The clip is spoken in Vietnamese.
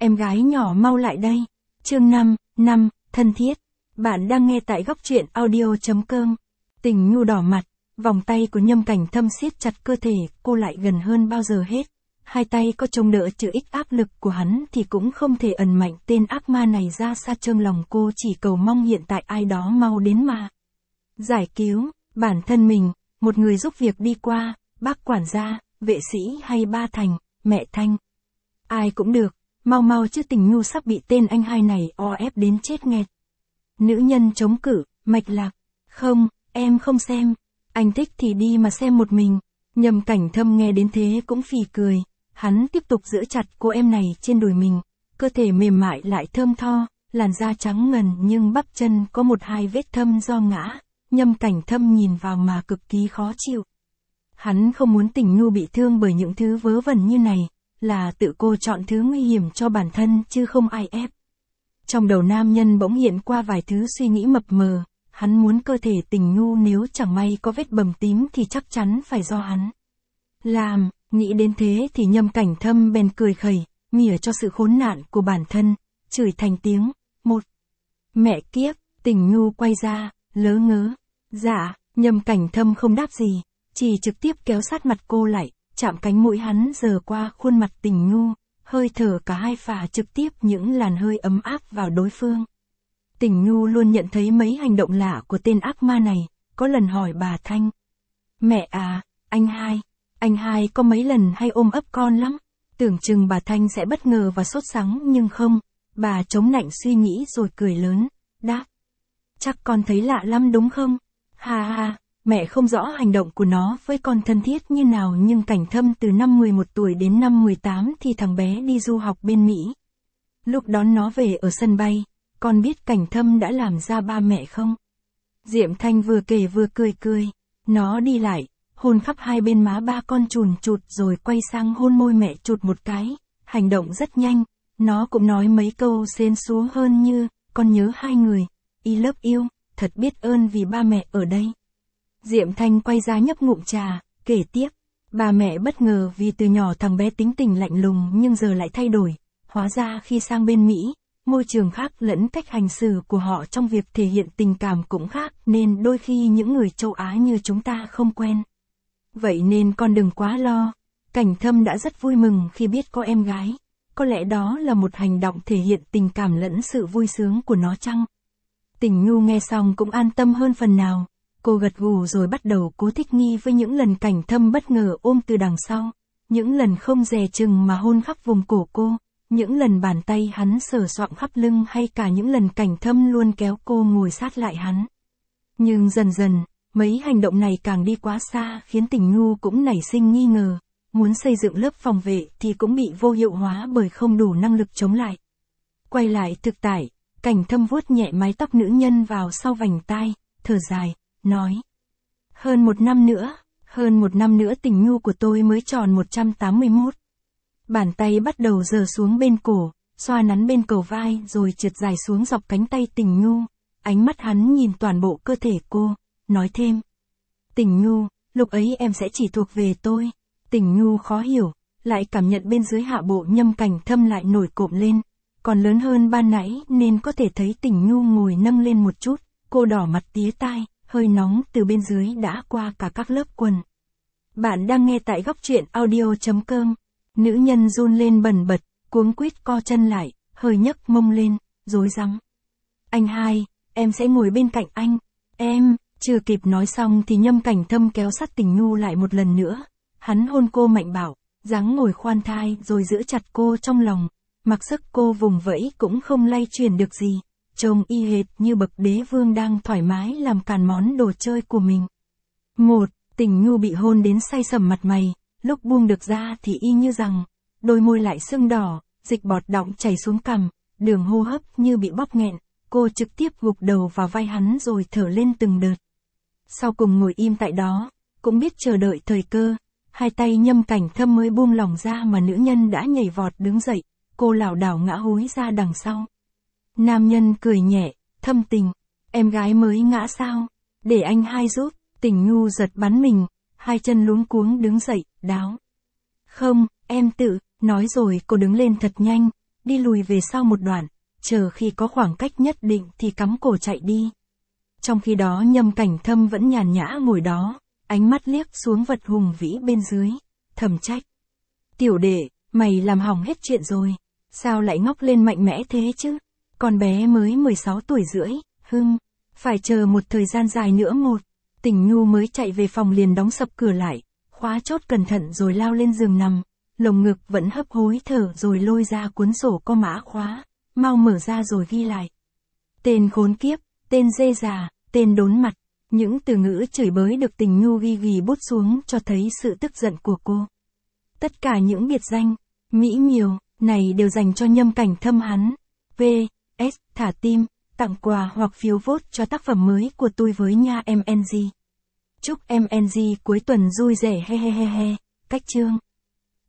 em gái nhỏ mau lại đây. Chương 5, thân thiết. Bạn đang nghe tại góc truyện audio.com. Tình Nhu đỏ mặt, vòng tay của Nhâm Cảnh Thâm siết chặt cơ thể cô lại gần hơn bao giờ hết. Hai tay có chống đỡ trừ ích áp lực của hắn thì cũng không thể ẩn mạnh tên ác ma này ra xa, trong lòng cô chỉ cầu mong hiện tại ai đó mau đến mà giải cứu bản thân mình, một người giúp việc đi qua, bác quản gia, vệ sĩ hay ba Thành, mẹ Thanh. Ai cũng được, mau chứ Tình Nhu sắp bị tên anh hai này o ép đến chết nghẹt. Nữ nhân chống cự, mạch lạc. Không, em không xem. Anh thích thì đi mà xem một mình. Nhâm Cảnh Thâm nghe đến thế cũng phì cười. Hắn tiếp tục giữ chặt cô em này trên đùi mình. Cơ thể mềm mại lại thơm tho, làn da trắng ngần nhưng bắp chân có một hai vết thâm do ngã. Nhâm Cảnh Thâm nhìn vào mà cực kỳ khó chịu. Hắn không muốn Tình Nhu bị thương bởi những thứ vớ vẩn như này, là tự cô chọn thứ nguy hiểm cho bản thân chứ không ai ép. Trong đầu nam nhân bỗng hiện qua vài thứ suy nghĩ mập mờ, hắn muốn cơ thể Tình Nhu nếu chẳng may có vết bầm tím thì chắc chắn phải do hắn làm. Nghĩ đến thế thì Nhâm Cảnh Thâm bèn cười khẩy, mỉa cho sự khốn nạn của bản thân, chửi thành tiếng, một. Mẹ kiếp, Tình Nhu quay ra, lớ ngớ. Dạ, Nhâm Cảnh Thâm không đáp gì, chỉ trực tiếp kéo sát mặt cô lại, chạm cánh mũi hắn giờ qua khuôn mặt Tình Nhu, hơi thở cả hai phả trực tiếp những làn hơi ấm áp vào đối phương. Tình Nhu luôn nhận thấy mấy hành động lạ của tên ác ma này, có lần hỏi bà Thanh. Mẹ à, anh hai có mấy lần hay ôm ấp con lắm. Tưởng chừng bà Thanh sẽ bất ngờ và sốt sắng nhưng không, bà chống nạnh suy nghĩ rồi cười lớn, đáp. Chắc con thấy lạ lắm đúng không? Ha, mẹ không rõ hành động của nó với con thân thiết như nào nhưng Cảnh Thâm từ năm 11 tuổi đến năm 18 thì thằng bé đi du học bên Mỹ. Lúc đón nó về ở sân bay, con biết Cảnh Thâm đã làm ra ba mẹ không? Diệm Thanh vừa kể vừa cười, nó đi lại, hôn khắp hai bên má ba con chùn chụt rồi quay sang hôn môi mẹ chụt một cái, hành động rất nhanh, nó cũng nói mấy câu xến xúa hơn như, con nhớ hai người, I love you, thật biết ơn vì ba mẹ ở đây. Diệm Thanh quay ra nhấp ngụm trà, kể tiếp, ba mẹ bất ngờ vì từ nhỏ thằng bé tính tình lạnh lùng nhưng giờ lại thay đổi, hóa ra khi sang bên Mỹ, môi trường khác lẫn cách hành xử của họ trong việc thể hiện tình cảm cũng khác nên đôi khi những người châu Á như chúng ta không quen. Vậy nên con đừng quá lo, Cảnh Thâm đã rất vui mừng khi biết có em gái, có lẽ đó là một hành động thể hiện tình cảm lẫn sự vui sướng của nó chăng? Tình Nhu nghe xong cũng an tâm hơn phần nào. Cô gật gù rồi bắt đầu cố thích nghi với những lần Cảnh Thâm bất ngờ ôm từ đằng sau, những lần không dè chừng mà hôn khắp vùng cổ cô, những lần bàn tay hắn sờ soạng khắp lưng hay cả những lần Cảnh Thâm luôn kéo cô ngồi sát lại hắn. Nhưng dần dần, mấy hành động này càng đi quá xa khiến Tình Nhu cũng nảy sinh nghi ngờ, muốn xây dựng lớp phòng vệ thì cũng bị vô hiệu hóa bởi không đủ năng lực chống lại. Quay lại thực tại, Cảnh Thâm vuốt nhẹ mái tóc nữ nhân vào sau vành tai, thở dài, nói. Hơn một năm nữa Tình Nhu của tôi mới tròn 181. Bàn tay bắt đầu giở xuống bên cổ, xoa nắn bên cầu vai rồi trượt dài xuống dọc cánh tay Tình Nhu. Ánh mắt hắn nhìn toàn bộ cơ thể cô, nói thêm. Tình Nhu, lúc ấy em sẽ chỉ thuộc về tôi. Tình Nhu khó hiểu, lại cảm nhận bên dưới hạ bộ Nhâm Cảnh Thâm lại nổi cộm lên. Còn lớn hơn ban nãy nên có thể thấy Tình Nhu ngồi nâng lên một chút, cô đỏ mặt tía tai, hơi nóng từ bên dưới đã qua cả các lớp quần. Bạn đang nghe tại góc truyện audio.com. Nữ nhân run lên bần bật, cuống quýt co chân lại, hơi nhấc mông lên, rối rắm. Anh hai, em sẽ ngồi bên cạnh anh. Em, chưa kịp nói xong thì Nhâm Cảnh Thâm kéo sát Tình Nhu lại một lần nữa. Hắn hôn cô mạnh bạo, dáng ngồi khoan thai rồi giữ chặt cô trong lòng. Mặc sức cô vùng vẫy cũng không lay chuyển được gì, trông y hệt như bậc đế vương đang thoải mái làm càn món đồ chơi của mình. Tình Nhu bị hôn đến say sẩm mặt mày, lúc buông được ra thì y như rằng, đôi môi lại sưng đỏ, dịch bọt đọng chảy xuống cằm, đường hô hấp như bị bóp nghẹn, cô trực tiếp gục đầu vào vai hắn rồi thở lên từng đợt. Sau cùng ngồi im tại đó, cũng biết chờ đợi thời cơ, hai tay Nhâm Cảnh Thâm mới buông lỏng ra mà nữ nhân đã nhảy vọt đứng dậy. Cô lảo đảo ngã húi ra đằng sau. Nam nhân cười nhẹ, thâm tình. Em gái mới ngã sao? Để anh hai giúp. Tình Nhu giật bắn mình, hai chân luống cuống đứng dậy, đáo. Không, em tự, nói rồi cô đứng lên thật nhanh, đi lùi về sau một đoạn, chờ khi có khoảng cách nhất định thì cắm cổ chạy đi. Trong khi đó Nhâm Cảnh Thâm vẫn nhàn nhã ngồi đó, ánh mắt liếc xuống vật hùng vĩ bên dưới, thầm trách. Tiểu đệ, mày làm hỏng hết chuyện rồi, sao lại ngóc lên mạnh mẽ thế chứ? Con bé mới 16 tuổi rưỡi, phải chờ một thời gian dài nữa Tình Nhu mới chạy về phòng liền đóng sập cửa lại, khóa chốt cẩn thận rồi lao lên giường nằm, lồng ngực vẫn hấp hối thở rồi lôi ra cuốn sổ có mã khóa, mau mở ra rồi ghi lại. Tên khốn kiếp, tên dê già, tên đốn mặt, những từ ngữ chửi bới được Tình Nhu ghi bút xuống cho thấy sự tức giận của cô. Tất cả những biệt danh, mỹ miều, này đều dành cho Nhâm Cảnh Thâm hắn. V.S. Thả tim, tặng quà hoặc phiếu vote cho tác phẩm mới của tôi với nha MNG. Chúc MNG cuối tuần vui vẻ he he he he. Cách chương.